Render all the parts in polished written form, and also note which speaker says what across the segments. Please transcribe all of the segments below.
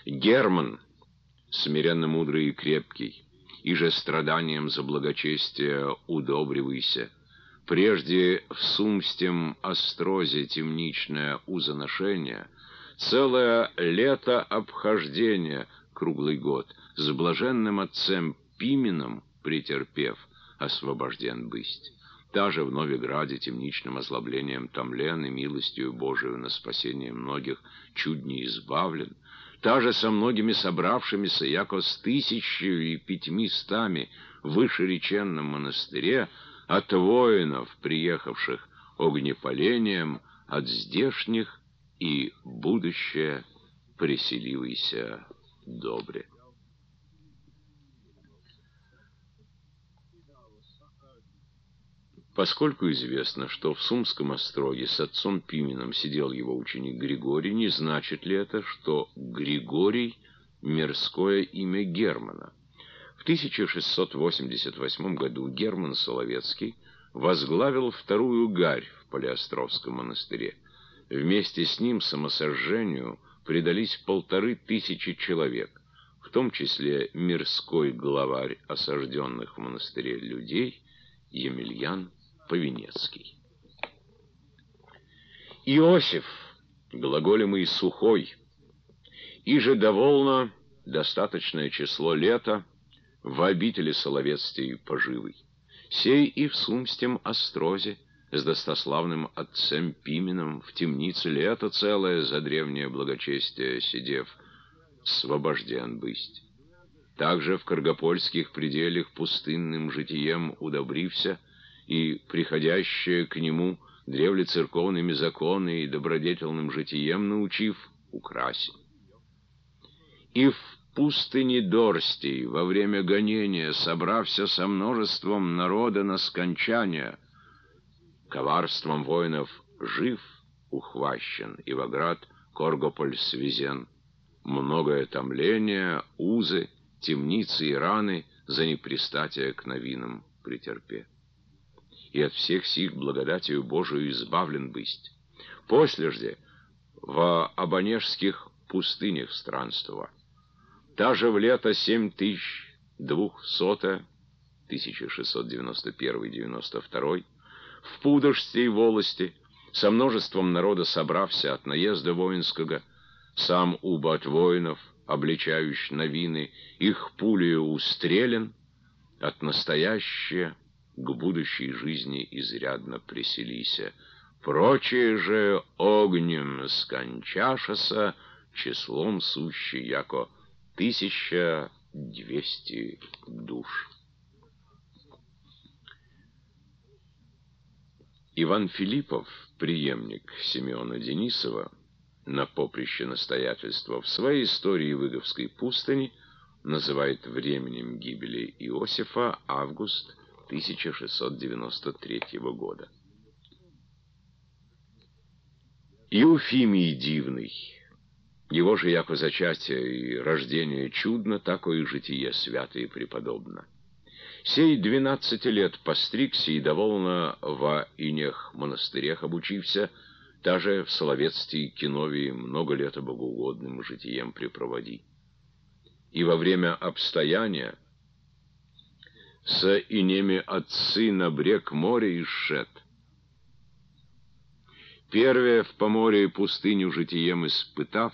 Speaker 1: Герман, смиренно мудрый и крепкий, и же страданием за благочестие удобривайся. Прежде в сумстем острозе темничное узоношение, целое лето обхождения круглый год, с блаженным отцем Пименом претерпев, освобожден бысть. Та же в Новиграде темничным озлоблением томлен и милостью Божию на спасение многих чуть не избавлен, та же со многими собравшимися, яко с 1500 в вышереченном монастыре, от воинов, приехавших огнепалением, от здешних и будущее преселивайся добре. Поскольку известно, что в Сумском остроге с отцом Пименом сидел его ученик Григорий, не значит ли это, что Григорий — мирское имя Германа? В 1688 году Герман Соловецкий возглавил вторую гарь в Палеостровском монастыре. Вместе с ним самосожжению предались 1500 человек, в том числе мирской главарь осажденных в монастыре людей Емельян Повенецкий. Иосиф, глаголемый сухой, и же довольно достаточное число лета в обители Соловецкий поживый. Сей и в Сумстем острозе с достославным отцем Пименом в темнице лето целое за древнее благочестие сидев, освобожден бысть. Также в Каргопольских пределах пустынным житием удобрився, и приходящее к нему древлецерковными законы и добродетельным житием научив, украсен. И в пустыне Дорстей во время гонения, собрався со множеством народа на скончание, коварством воинов жив ухващен, и во град Коргополь свезен. Многое томление, узы, темницы и раны за непристатие к новинам претерпе. И от всех сих благодатью Божию избавлен бысть. Послежде в Обонежских пустынях странствова. Та же в лето 7200, 1691-92, в Пудожской волости, со множеством народа собрався от наезда воинского, сам убо от воинов, обличающий новины, их пулею устрелен, от настоящее к будущей жизни изрядно преселися. Прочие же огнем скончашася, числом сущий яко 1200 душ. Иван Филиппов, преемник Симеона Денисова, на поприще настоятельства в своей истории Выговской пустыни называет временем гибели Иосифа август 1693 года. Еуфимий дивный, его же яко зачатие и рождение чудно, такое и житие свято и преподобно. Сей 12 лет постригся и довольно во инех монастырях обучився, даже в Соловецкой Киновии много лет богоугодным житием препроводи. И во время обстояния с инеми отцы на брег моря исшед. Первое в поморье и пустыню житием испытав,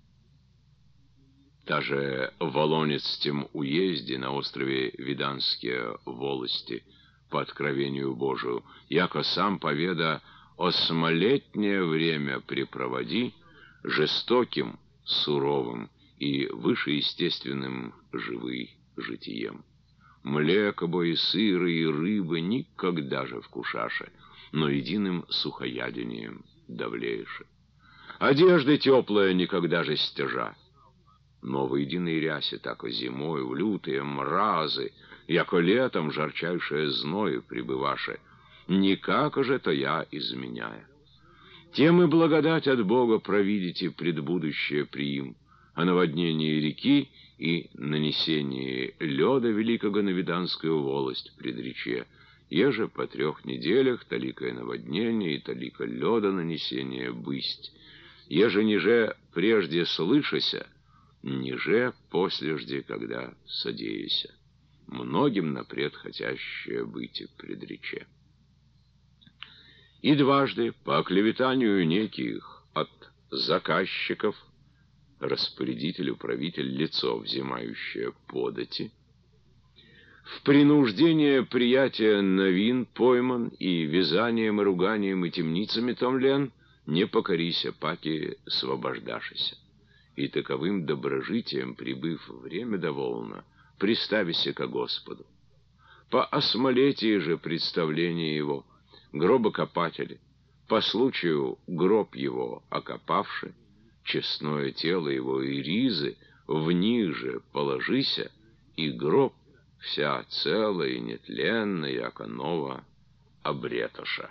Speaker 1: даже в Волонецком уезде на острове Виданские волости по откровению Божию, яко сам поведа осмолетнее время препроводи жестоким, суровым и вышеестественным живы житием. Млеко бо и сыры, и рыбы никогда же вкушаше, но единым сухоядением давлееше. Одежды теплая никогда же стяжа, но в единой рясе, тако зимой, в лютые мразы, яко летом жарчайшее зною пребываше, никак же то я изменяя. Тем и благодать от Бога провидите предбудущее приим, о наводнении реки и нанесении лёда великого на Виданскую волость предрече, еже по 3 неделях таликое наводнение и талика лёда нанесение бысть, еже ниже прежде слышася, ниже послежде, когда содеяся, многим напред хотящее быть предрече. И дважды по оклеветанию неких от заказчиков распорядитель-управитель лицо, взимающее подати, в принуждение приятия новин пойман, и вязанием, и руганием, и темницами томлен, не покорися, паки освобождашися. И таковым доброжитием, прибыв время довольно, приставися ко Господу. По осмолетии же представления его, гробокопатели, по случаю гроб его окопавши, честное тело его и ризы в них же положися, и гроб вся целая и нетленная, яко нова обретоша.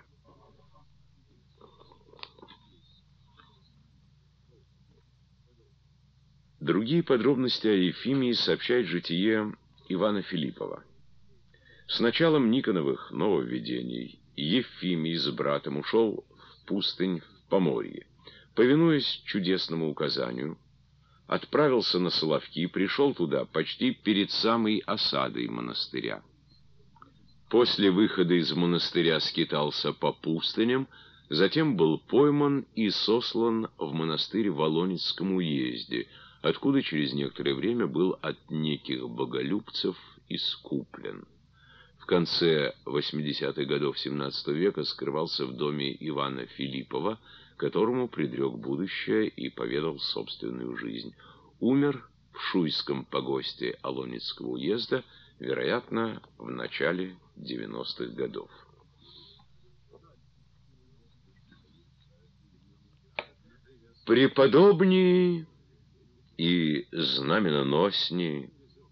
Speaker 1: Другие подробности о Ефимии сообщает житие Ивана Филиппова. С началом Никоновых нововведений Ефимий с братом ушел в пустынь в Поморье. Повинуясь чудесному указанию, отправился на Соловки и пришел туда почти перед самой осадой монастыря. После выхода из монастыря скитался по пустыням, затем был пойман и сослан в монастырь в Волонецком уезде, откуда через некоторое время был от неких боголюбцев искуплен. В конце 80-х годов XVII века скрывался в доме Ивана Филиппова, которому предрек будущее и поведал собственную жизнь. Умер в Шуйском погосте Олонецкого уезда, вероятно, в начале 90-х годов. Преподобнее и знаменоноснее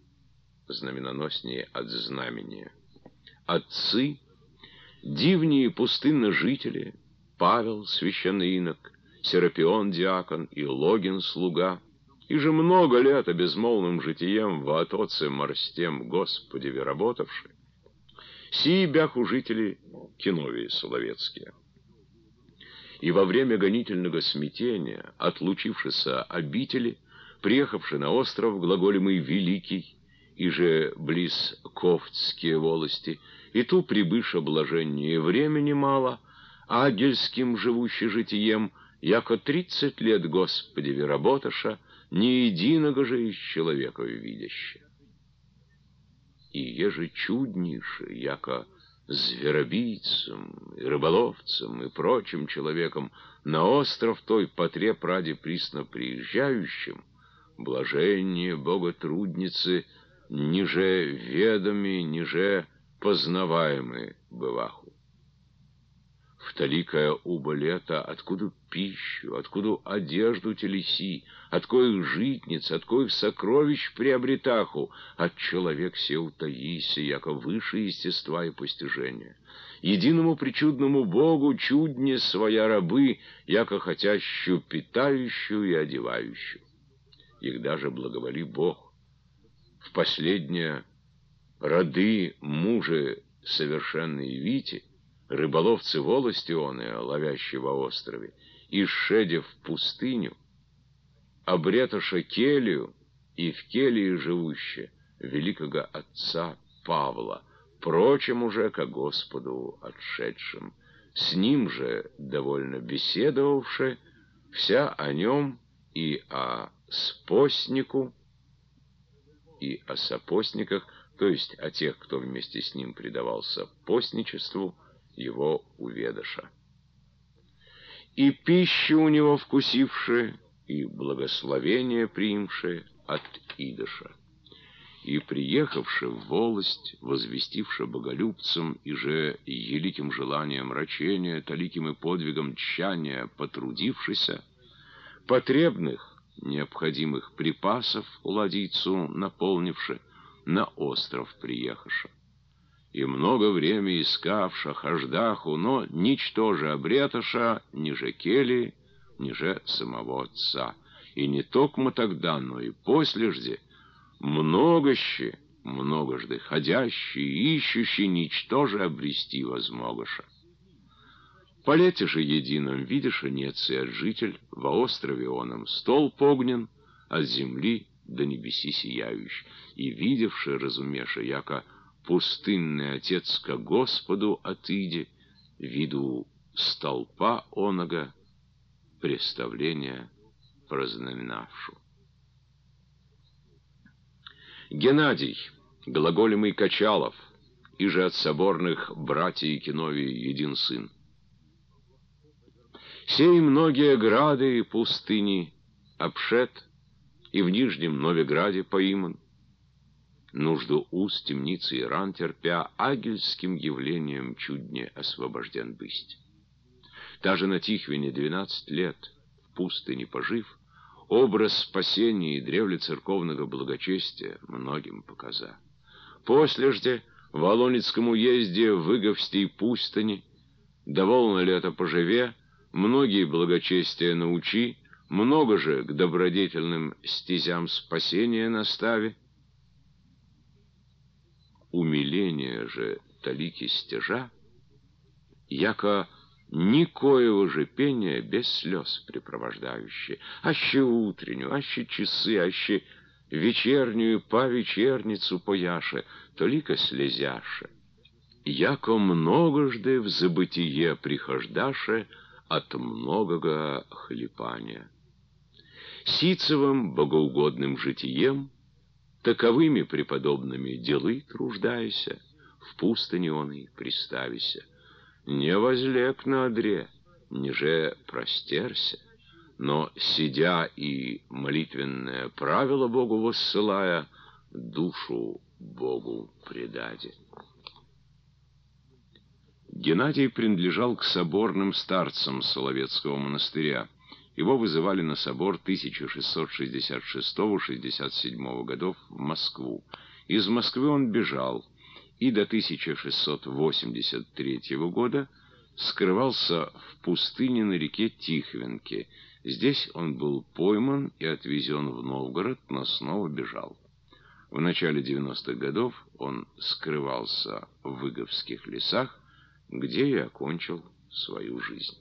Speaker 1: от знамения, отцы, дивние пустынножители, Павел, священный инок, Серапион, диакон, и Логин, слуга, и же много лет безмолвным житием в Атоце морстем Господи работавши, сии бяху жители Киновии Соловецкие. И во время гонительного смятения, отлучившися обители, приехавши на остров глаголемый Великий, и же близ Ковтские волости, и ту прибыша блаженнее времени мало, агельским живущий житием, яко 30 лет Господи работаша, ни единого же из человеков видяще. И еже чуднейше, яко зверобийцам, и рыболовцам, и прочим человекам на остров той потреб ради присно приезжающим, блаженнее боготрудницы, ниже ведоми, ниже познаваемые бываху. В таликая уба лета, откуда пищу, откуда одежду телеси, от коих житниц, от коих сокровищ приобретаху, от человек се утаиси, яко выше естества и постижения. Единому причудному Богу чудне своя рабы, яко хотящую питающую и одевающую. Их даже благоволи Бог. В последнее роды мужи совершенные вити, рыболовцы волости оные, ловящие во острове, и шедя в пустыню, обретоша келью и в келье живуще великого отца Павла, прочим уже ко Господу отшедшим, с ним же довольно беседовавши, вся о нем и о спостнику, и о сопостниках, то есть о тех, кто вместе с ним предавался постничеству, его уведаша. И пищу у него вкусивши, и благословение приимши от идыша. И приехавши в волость, возвестивши боголюбцам, и же великим желанием рачения, таликим и подвигом тщания потрудившися, потребных, необходимых припасов ладийцу наполнивши, на остров приехаша. И много время искавша хождаху, но ничтоже обреташа, ниже кели, ниже самого отца. И не токмо тогда, но и послежде, многожды ходящий, ищущий, ничтоже обрести возмогоша. По лете же едином видишь, Неция житель, во острове оном столб огнен, от земли до небеси сияющий, и видевши, разумеша, яко пустынный отец ко Господу отыде, виду столпа оного представления прознаменавшу. Геннадий, глаголемый Качалов, и же от соборных братьев Киновии един сын. Сей многие грады и пустыни обшед, и в Нижнем Новеграде поиман, нужду уст темницы и ран терпя, агельским явлением чудне освобожден бысть. Даже на Тихвине 12 лет в пустыне пожив, образ спасения и древле церковного благочестия многим показа. Послежде в Волонецком уезде в Выговсте и пустыне, довольно лето поживе, многие благочестия научи, много же к добродетельным стезям спасения настави. Умиление же талики стяжа, яко никоего же пения без слез препровождающие, аще утреннюю, аще часы, аще вечернюю по вечерницу пояше, толика слезяше, яко многожды в забытие прихождаше от многого хлипания. Сицевым богоугодным житием, таковыми преподобными делы труждайся, в пустыне он и приставися. Не возлег на одре, ниже простерся, но, сидя и молитвенное правило Богу воссылая, душу Богу предаде. Геннадий принадлежал к соборным старцам Соловецкого монастыря. Его вызывали на собор 1666-67 годов в Москву. Из Москвы он бежал и до 1683 года скрывался в пустыне на реке Тихвинке. Здесь он был пойман и отвезен в Новгород, но снова бежал. В начале 90-х годов он скрывался в Выговских лесах, где и окончил свою жизнь.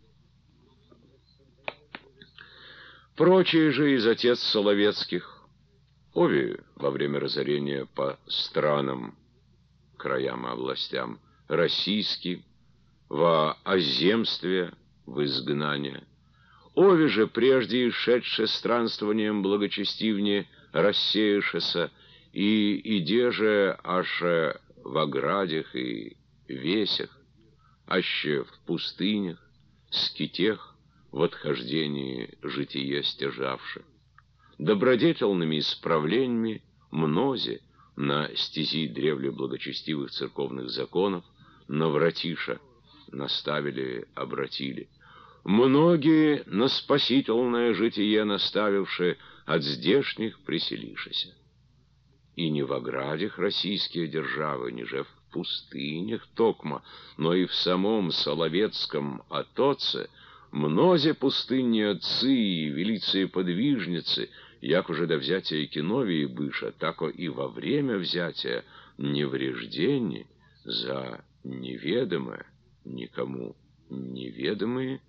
Speaker 1: Прочие же из отец Соловецких, обе во время разорения по странам, краям и областям, российским, во оземстве, в изгнание, обе же прежде исшедше странствованием благочестивнее рассеявшися, и иде же аж в оградях и весях, аще в пустынях, скитех, в отхождении житие стяжавши, добродетельными исправлениями мнозе на стези древле благочестивых церковных законов навратиша, наставили, обратили. Многие на спасительное житие наставивши, от здешних приселишися. И не в оградях российские державы, ниже в пустынях токма, но и в самом Соловецком отоце мнозе пустынни отцы и велицы подвижницы, як уже до взятия Киновии быша, тако и во время взятия неврежденни за неведомое, никому неведомые,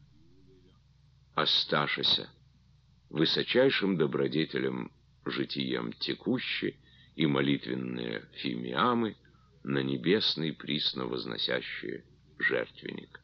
Speaker 1: осташися, высочайшим добродетелем житием текущие и молитвенные фимиамы на небесный присно возносящие жертвенник.